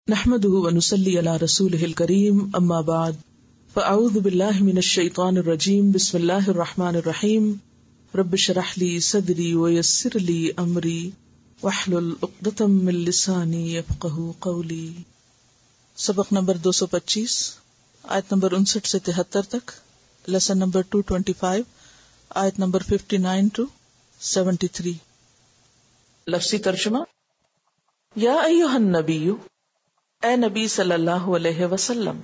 نحمده ونصلي على رسوله الكريم اما بعد فاعوذ بالله من الشيطان الرجيم بسم الله الرحمن الرحيم رب اشرح لي صدري ويسر لي امري واحلل عقدة من لساني يفقهوا قولي. سبق نمبر 225 آیت نمبر 59 سے 73 تک، لیسن نمبر 225 آیت نمبر 59 to 73. لفظی ترجمہ: یا ایھا النبی، اے نبی صلی اللہ علیہ وسلم،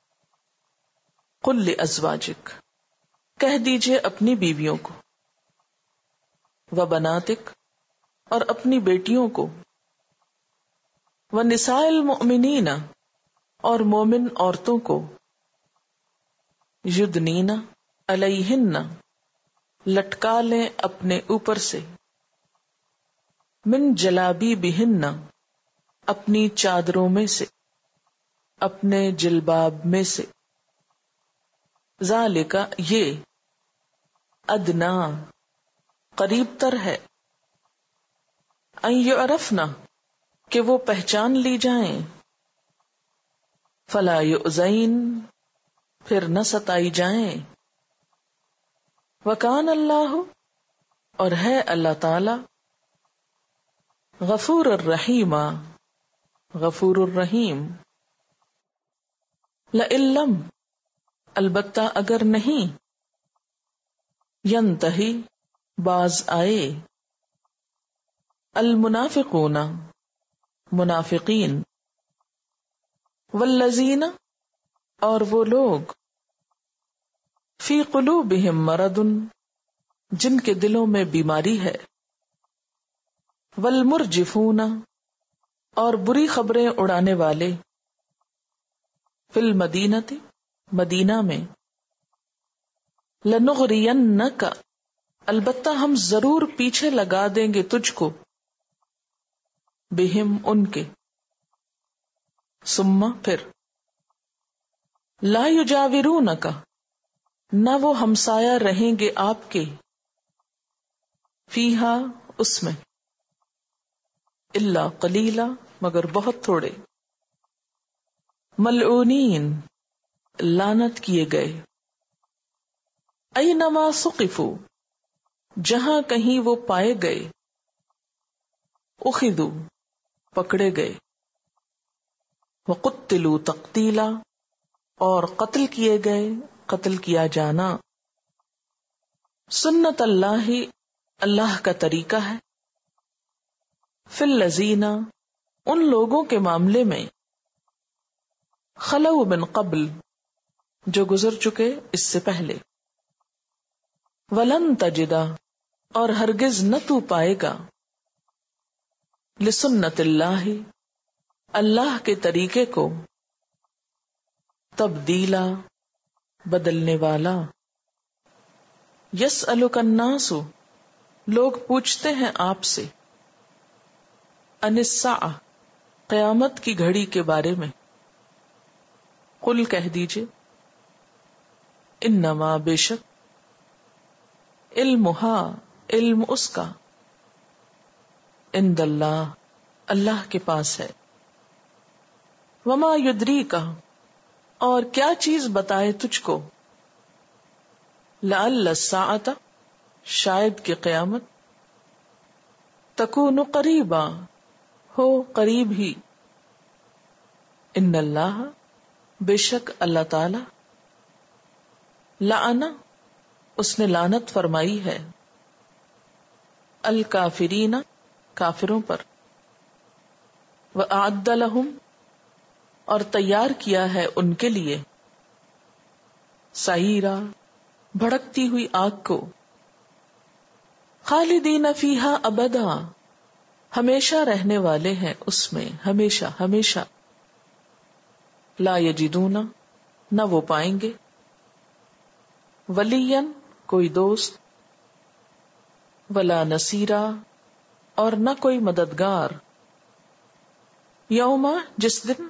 قل لازواجک، کہہ دیجئے اپنی بیویوں کو، وبناتک، اور اپنی بیٹیوں کو، ونساء المؤمنین، اور مومن عورتوں کو، یدنین علیہن، لٹکا لیں اپنے اوپر سے، من جلابیبہن، اپنی چادروں میں سے، اپنے جلباب میں سے، ذالک، یہ، ادنا، قریب تر ہے، ان یعرفن، کہ وہ پہچان لی جائیں، فلا یؤذین، پھر نہ ستائی جائیں، وکان اللہ، اور ہے اللہ تعالی، غفور الرحیم، غفور الرحیم. لئن لم، البتہ اگر نہیں، ینتہی، باز آئے، المنافقون، منافقین، والذین، اور وہ لوگ، فی قلوبہم مرض، جن کے دلوں میں بیماری ہے، والمرجفون، اور بری خبریں اڑانے والے، فی المدینۃ، مدینہ میں، لنغرینک، البتہ ہم ضرور پیچھے لگا دیں گے تجھ کو، بہم، ان کے، ثم، پھر، لا یجاورونک، نہ وہ ہمسایہ رہیں گے آپ کے، فیہا، اس میں، الا قلیلا، مگر بہت تھوڑے، ملعونین، لعنت کیے گئے، اینما ثقفوا، جہاں کہیں وہ پائے گئے، اخذوا، پکڑے گئے، وقتلوا تقتیلا، اور قتل کیے گئے، قتل کیا جانا. سنت اللہ، اللہ کا طریقہ ہے، فی الذین، ان لوگوں کے معاملے میں، خلو من قبل، جو گزر چکے اس سے پہلے، ولن تجد، اور ہرگز نہ تو پائے گا، لسنت اللہ، اللہ کے طریقے کو، تبدیلا، بدلنے والا. یسألک الناس، لوگ پوچھتے ہیں آپ سے، عن الساعہ، قیامت کی گھڑی کے بارے میں، قل، کہہ دیجئے، انما، بے شک، علمہا، علم اس کا، عند اللہ، اللہ کے پاس ہے، وما یدریک، اور کیا چیز بتائے تجھ کو، لعل الساعۃ، شاید کہ قیامت، تکون قریبا، ہو قریب ہی، ان اللہ، بے شک اللہ تعالی، لعن، اس نے لعنت فرمائی ہے، الکافرین، کافروں پر، وأعد لہم، اور تیار کیا ہے ان کے لیے، سعیرا، بھڑکتی ہوئی آگ کو، خالدین فیہا ابدا، ہمیشہ رہنے والے ہیں اس میں، ہمیشہ ہمیشہ، لا یجدون، نہ وہ پائیں گے، ولیا، کوئی دوست، ولا نصیرا، اور نہ کوئی مددگار، یوم، جس دن،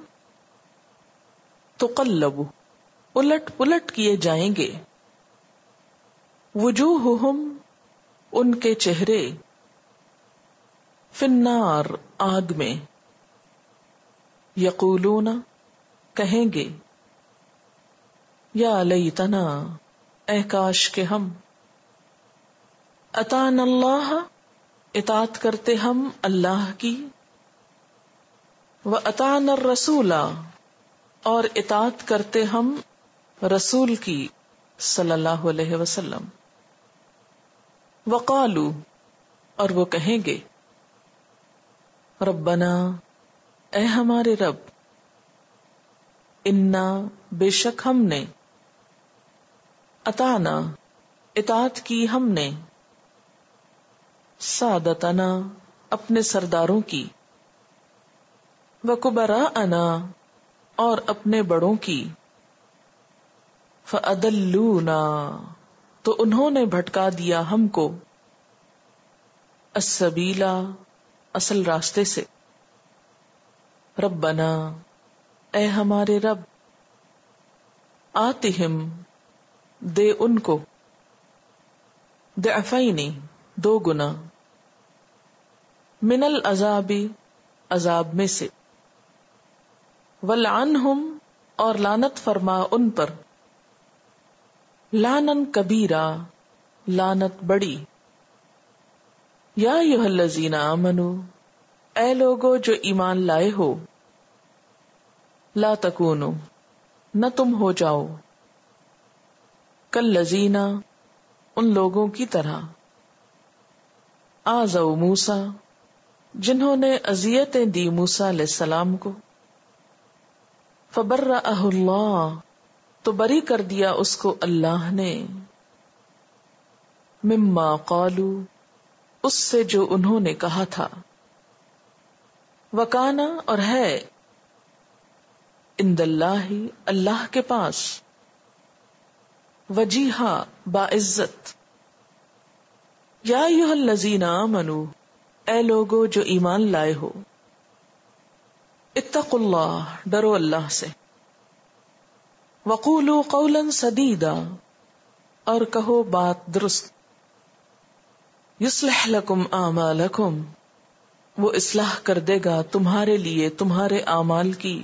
تقلب، الٹ پلٹ کیے جائیں گے، وجوہہم، ان کے چہرے، فی النار، آگ میں، یقولون کہیں گے، یا لیتنا اے کاش کہ ہم، اطعنا اللہ اطاعت کرتے ہم اللہ کی، واطعنا الرسول اور اطاعت کرتے ہم رسول کی صلی اللہ علیہ وسلم، وقالو اور وہ کہیں گے، ربنا اے ہمارے رب، انا بے شک ہم نے، اطعنا اطاعت کی ہم نے، سادتنا اپنے سرداروں کی، وکبراءنا اور اپنے بڑوں کی، فأضلونا تو انہوں نے بھٹکا دیا ہم کو، السبیلا اصل راستے سے، ربنا اے ہمارے رب، آتہم دے ان کو، ضعفین 2 گنا، من العذاب عذاب میں سے، والعنہم اور لعنت فرما ان پر، لعنن کبیرہ لعنت بڑی، یا ایھا الذین آمنوا اے لوگو جو ایمان لائے ہو، لا تکونوا نہ تم ہو جاؤ، کالذین ان لوگوں کی طرح، آذوا موسیٰ جنہوں نے اذیتیں دی موسیٰ علیہ السلام کو، فبرأہ اللہ تو بری کر دیا اس کو اللہ نے، مما قالوا اس سے جو انہوں نے کہا تھا، وکانا اور ہے، عند اللہ اللہ کے پاس، وجیہا باعزت، یا ایھا الذین آمنوا اے لوگو جو ایمان لائے ہو، اتقوا اللہ ڈرو اللہ سے، وقولوا قولا سدیدا اور کہو بات درست، یصلح لکم اعمالکم وہ اصلاح کر دے گا تمہارے لیے تمہارے اعمال کی،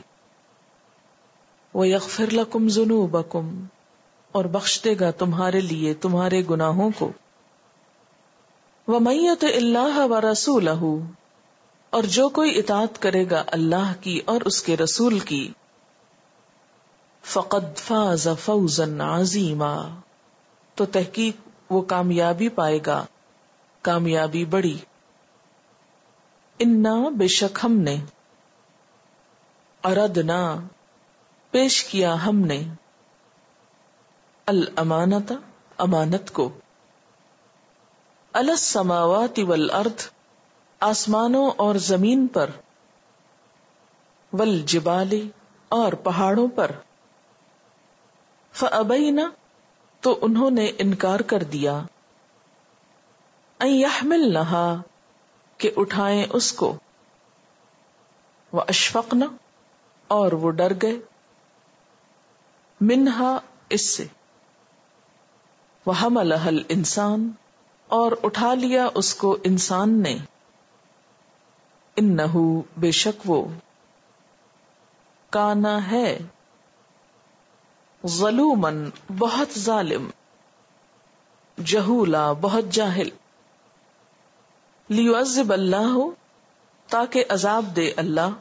ویغفر لکم ذنوبکم اور بخش دے گا تمہارے لیے تمہارے گناہوں کو، ومن یطع اللہ ورسولہ اور جو کوئی اطاعت کرے گا اللہ کی اور اس کے رسول کی، فقد فاز فوزا عظیما تو تحقیق وہ کامیابی پائے گا کامیابی بڑی، انا بے شک ہم نے، اردنا پیش کیا ہم نے، الامانت امانت کو، علی السماوات والارض آسمانوں اور زمین پر، والجبال اور پہاڑوں پر، فابینا تو انہوں نے انکار کر دیا، ان یحملنہا کہ اٹھائیں اس کو، واشفقن اور وہ ڈر گئے، منہا اس سے، وحملہا الانسان اور اٹھا لیا اس کو انسان نے، انہو بے شک وہ، کانا ہے، ظلومن بہت ظالم، جہولا بہت جاہل، لیعذب اللہ تاکہ عذاب دے اللہ،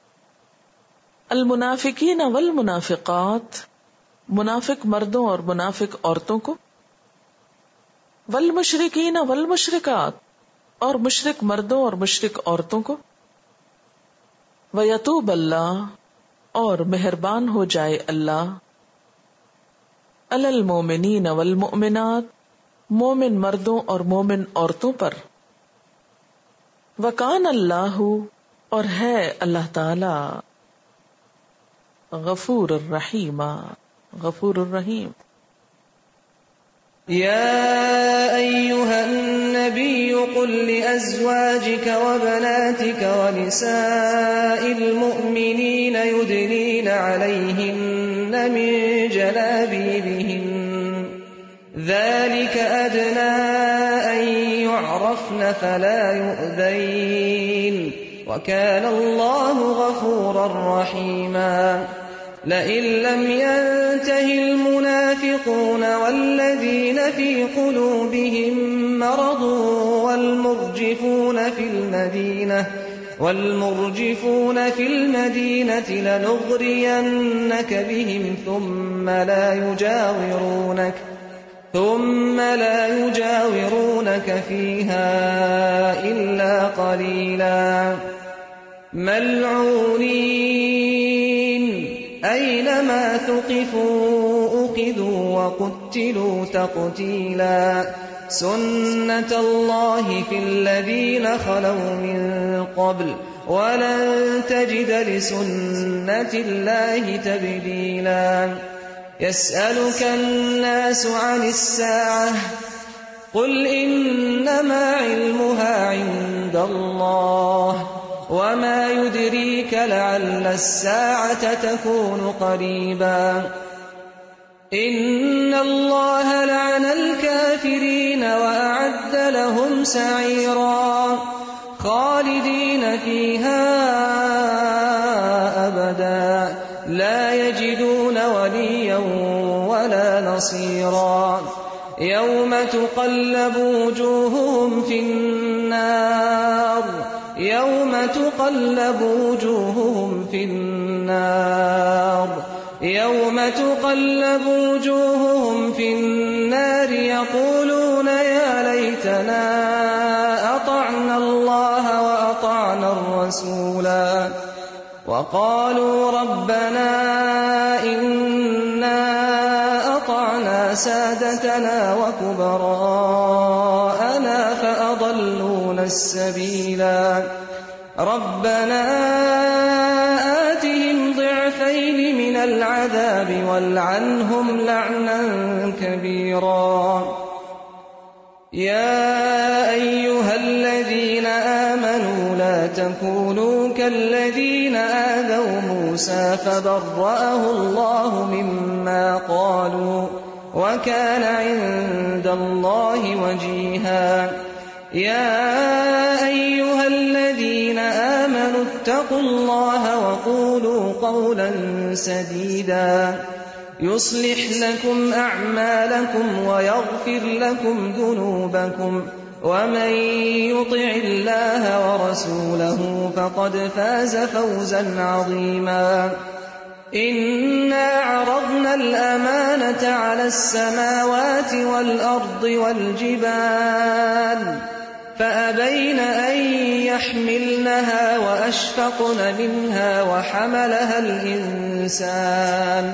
المنافقین والمنافقات منافق مردوں اور منافق عورتوں کو، والمشرکین والمشرکات اور مشرک مردوں اور مشرک عورتوں کو، ویتوب اللہ اور مہربان ہو جائے اللہ، علی المومنین والمؤمنات مومن مردوں اور مومن عورتوں پر، وکان اللہ اور ہے اللہ تعالی، غفور الرحیم غفور الرحیم۔ يا أيها النبي قل لأزواجك وبناتك ونساء المؤمنين يدنين عليهن من جلابيبهن ذلك أدنى أن يعرفن فلا يؤذين وكان الله غفورا رحيما لئن لم ينته المنافقون والذين في قلوبهم مرض والمرجفون في المدينة لنغرينك بهم ثم لا يجاورونك فيها إلا قليلا ملعونين أينما ثقفوا أخذوا وقتلوا تقتيلا سنة الله في الذين خلوا من قبل ولن تجد لسنة الله تبديلا يسألك الناس عن الساعة قل إنما علمها عند الله وما يدريك لعل الساعة تكون قريبا إن الله لعن الكافرين وأعد لهم سعيرا خالدين فيها أبدا لا يجدون وليا ولا نصيرا يوم تقلب وجوههم في النار يقولون يا ليتنا أطعنا الله وأطعنا الرسولا وقالوا ربنا إنا أطعنا سادتنا وكبراءنا فأضلونا السبيلا ربنا آتهم ضعفين من العذاب والعنهم لعنا كبيرا يا أيها الذين آمنوا لا تكونوا كالذين آذوا موسى فبرأه الله مما قالوا وكان عند الله وجيها يا أيها الذين آمنوا اتقوا الله وقولوا قولا سديدا يصلح لكم أعمالكم ويغفر لكم ذنوبكم ومن يطع الله ورسوله فقد فاز فوزا عظيما إنا عرضنا الأمانة على السماوات والأرض والجبال فأبين أن يحملنها وأشفقن منها وحملها الإنسان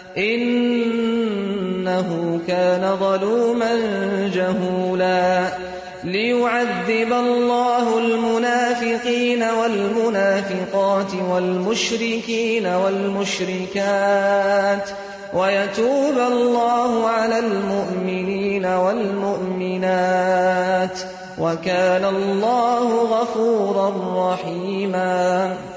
إنه كان ظلوما جهولا ليعذب الله المنافقين والمنافقات والمشركين والمشركات ويتوب الله على المؤمنين والمؤمنات وكان الله غفورا رحيما